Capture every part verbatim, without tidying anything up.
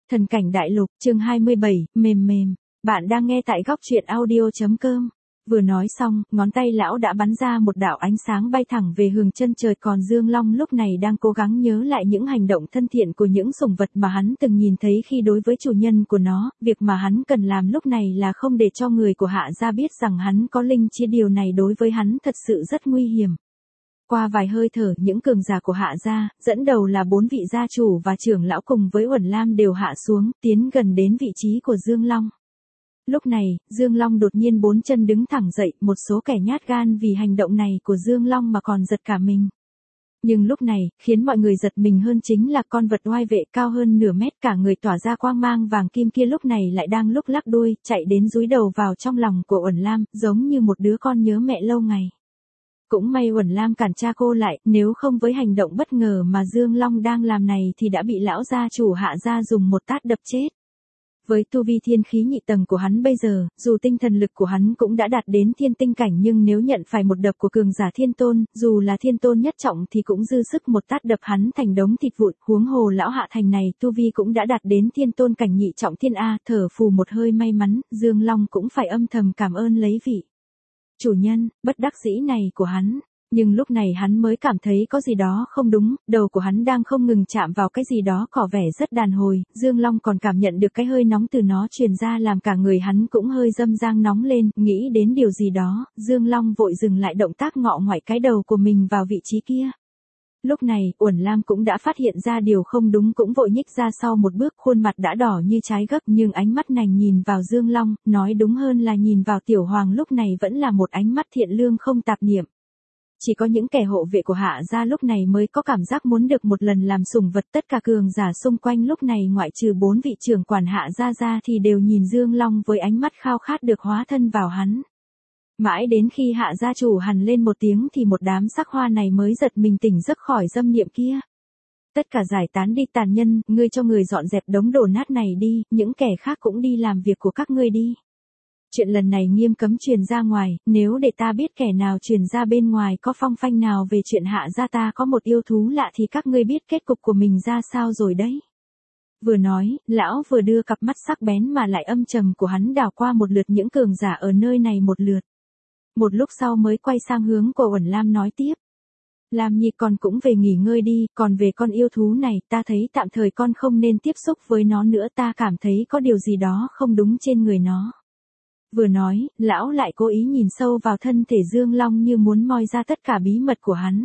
Thần cảnh đại lục, chương hai mươi bảy, mềm mềm. Bạn đang nghe tại góc truyện audio.com. Vừa nói xong, ngón tay lão đã bắn ra một đạo ánh sáng bay thẳng về hướng chân trời, còn Dương Long lúc này đang cố gắng nhớ lại những hành động thân thiện của những sủng vật mà hắn từng nhìn thấy khi đối với chủ nhân của nó, việc mà hắn cần làm lúc này là không để cho người của Hạ gia biết rằng hắn có linh chi, điều này đối với hắn thật sự rất nguy hiểm. Qua vài hơi thở, những cường giả của Hạ gia, dẫn đầu là bốn vị gia chủ và trưởng lão cùng với Uẩn Lam đều hạ xuống, tiến gần đến vị trí của Dương Long. Lúc này, Dương Long đột nhiên bốn chân đứng thẳng dậy, một số kẻ nhát gan vì hành động này của Dương Long mà còn giật cả mình. Nhưng lúc này, khiến mọi người giật mình hơn chính là con vật oai vệ cao hơn nửa mét, cả người tỏa ra quang mang vàng kim kia lúc này lại đang lúc lắc đuôi, chạy đến dúi đầu vào trong lòng của Uẩn Lam, giống như một đứa con nhớ mẹ lâu ngày. Cũng may Uẩn Lam cản cha cô lại, nếu không với hành động bất ngờ mà Dương Long đang làm này thì đã bị lão gia chủ Hạ gia dùng một tát đập chết. Với tu vi thiên khí nhị tầng của hắn bây giờ, dù tinh thần lực của hắn cũng đã đạt đến thiên tinh cảnh, nhưng nếu nhận phải một đập của cường giả thiên tôn, dù là thiên tôn nhất trọng thì cũng dư sức một tát đập hắn thành đống thịt vụn. Huống hồ lão Hạ thành này tu vi cũng đã đạt đến thiên tôn cảnh nhị trọng thiên a. Thở phù một hơi may mắn, Dương Long cũng phải âm thầm cảm ơn lấy vị chủ nhân bất đắc dĩ này của hắn. Nhưng lúc này hắn mới cảm thấy có gì đó không đúng, đầu của hắn đang không ngừng chạm vào cái gì đó có vẻ rất đàn hồi, Dương Long còn cảm nhận được cái hơi nóng từ nó truyền ra làm cả người hắn cũng hơi dâm dang nóng lên, nghĩ đến điều gì đó, Dương Long vội dừng lại động tác ngọ ngoại cái đầu của mình vào vị trí kia. Lúc này, Uẩn Lam cũng đã phát hiện ra điều không đúng, cũng vội nhích ra sau một bước, khuôn mặt đã đỏ như trái gấc, nhưng ánh mắt này nhìn vào Dương Long, nói đúng hơn là nhìn vào Tiểu Hoàng lúc này vẫn là một ánh mắt thiện lương không tạp niệm. Chỉ có những kẻ hộ vệ của Hạ gia lúc này mới có cảm giác muốn được một lần làm sủng vật, tất cả cường giả xung quanh lúc này ngoại trừ bốn vị trưởng quản Hạ gia ra thì đều nhìn Dương Long với ánh mắt khao khát được hóa thân vào hắn. Mãi đến khi Hạ gia chủ hằn lên một tiếng thì một đám sắc hoa này mới giật mình tỉnh giấc khỏi dâm niệm kia. Tất cả giải tán đi tàn nhân, ngươi cho người dọn dẹp đống đổ nát này đi, những kẻ khác cũng đi làm việc của các ngươi đi. Chuyện lần này nghiêm cấm truyền ra ngoài, nếu để ta biết kẻ nào truyền ra bên ngoài có phong phanh nào về chuyện Hạ gia ta có một yêu thú lạ thì các ngươi biết kết cục của mình ra sao rồi đấy. Vừa nói, lão vừa đưa cặp mắt sắc bén mà lại âm trầm của hắn đảo qua một lượt những cường giả ở nơi này một lượt. Một lúc sau mới quay sang hướng của Uẩn Lam nói tiếp. Lam Nhi, con cũng về nghỉ ngơi đi, còn về con yêu thú này, ta thấy tạm thời con không nên tiếp xúc với nó nữa, ta cảm thấy có điều gì đó không đúng trên người nó. Vừa nói, lão lại cố ý nhìn sâu vào thân thể Dương Long như muốn moi ra tất cả bí mật của hắn.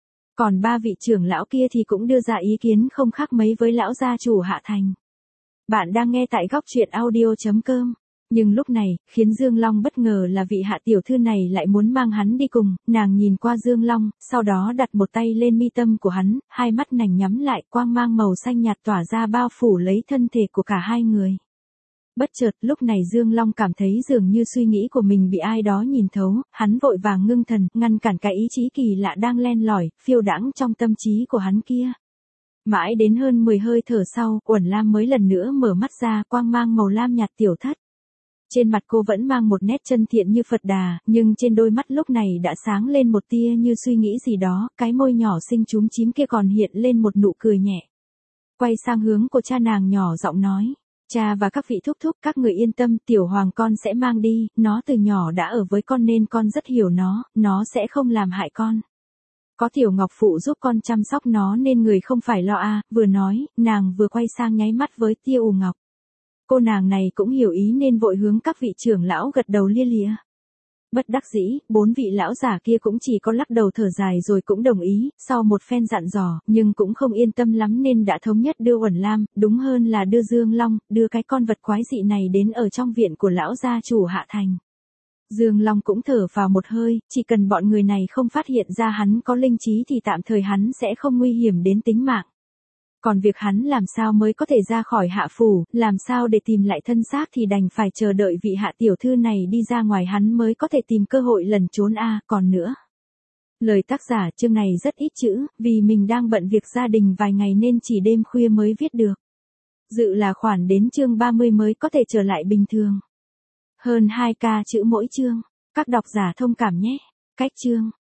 Còn ba vị trưởng lão kia thì cũng đưa ra ý kiến không khác mấy với lão gia chủ Hạ thành. Bạn đang nghe tại góc truyện audio.com. Nhưng lúc này, khiến Dương Long bất ngờ là vị Hạ tiểu thư này lại muốn mang hắn đi cùng. Nàng nhìn qua Dương Long, sau đó đặt một tay lên mi tâm của hắn, hai mắt nàng nhắm lại, quang mang màu xanh nhạt tỏa ra bao phủ lấy thân thể của cả hai người. Bất chợt, lúc này Dương Long cảm thấy dường như suy nghĩ của mình bị ai đó nhìn thấu, hắn vội vàng ngưng thần, ngăn cản cái ý chí kỳ lạ đang len lỏi, phiêu đãng trong tâm trí của hắn kia. Mãi đến hơn mười hơi thở sau, Uẩn Lam mới lần nữa mở mắt ra, quang mang màu lam nhạt tiểu thất. Trên mặt cô vẫn mang một nét chân thiện như Phật Đà, nhưng trên đôi mắt lúc này đã sáng lên một tia như suy nghĩ gì đó, cái môi nhỏ xinh chúm chím kia còn hiện lên một nụ cười nhẹ. Quay sang hướng của cha nàng nhỏ giọng nói. Cha và các vị thúc thúc, các người yên tâm, Tiểu Hoàng con sẽ mang đi, nó từ nhỏ đã ở với con nên con rất hiểu nó, nó sẽ không làm hại con. Có Tiểu Ngọc phụ giúp con chăm sóc nó nên người không phải lo a. Vừa nói, nàng vừa quay sang nháy mắt với Tia U Ngọc. Cô nàng này cũng hiểu ý nên vội hướng các vị trưởng lão gật đầu lia lịa. Bất đắc dĩ, bốn vị lão giả kia cũng chỉ có lắc đầu thở dài rồi cũng đồng ý, sau một phen dặn dò, nhưng cũng không yên tâm lắm nên đã thống nhất đưa Uẩn Lam, đúng hơn là đưa Dương Long, đưa cái con vật quái dị này đến ở trong viện của lão gia chủ Hạ thành. Dương Long cũng thở vào một hơi, chỉ cần bọn người này không phát hiện ra hắn có linh trí thì tạm thời hắn sẽ không nguy hiểm đến tính mạng. Còn việc hắn làm sao mới có thể ra khỏi Hạ phủ, làm sao để tìm lại thân xác thì đành phải chờ đợi vị Hạ tiểu thư này đi ra ngoài hắn mới có thể tìm cơ hội lẩn trốn a. À, còn nữa. Lời tác giả chương này rất ít chữ, vì mình đang bận việc gia đình vài ngày nên chỉ đêm khuya mới viết được. Dự là khoản đến chương ba mươi mới có thể trở lại bình thường. Hơn hai ca chữ mỗi chương. Các độc giả thông cảm nhé. Cách chương.